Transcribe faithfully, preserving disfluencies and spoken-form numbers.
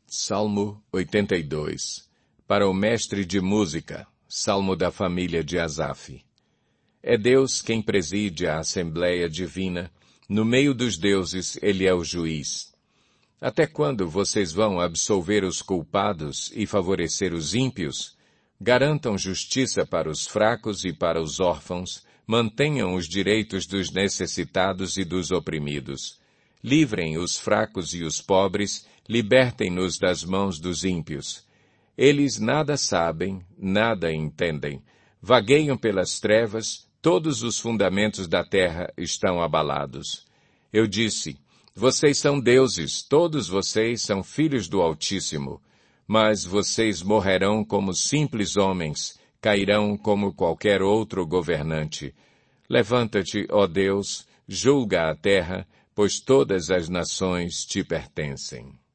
Salmo oitenta e dois. Para o mestre de música, salmo da família de Asaf. É Deus quem preside a Assembleia Divina, no meio dos deuses ele é o juiz. Até quando vocês vão absolver os culpados e favorecer os ímpios? Garantam justiça para os fracos e para os órfãos, mantenham os direitos dos necessitados e dos oprimidos. Livrem os fracos e os pobres, libertem-nos das mãos dos ímpios. Eles nada sabem, nada entendem. Vagueiam pelas trevas, todos os fundamentos da terra estão abalados. Eu disse, vocês são deuses, todos vocês são filhos do Altíssimo. Mas vocês morrerão como simples homens, cairão como qualquer outro governante. Levanta-te, ó Deus, julga a terra, pois todas as nações te pertencem.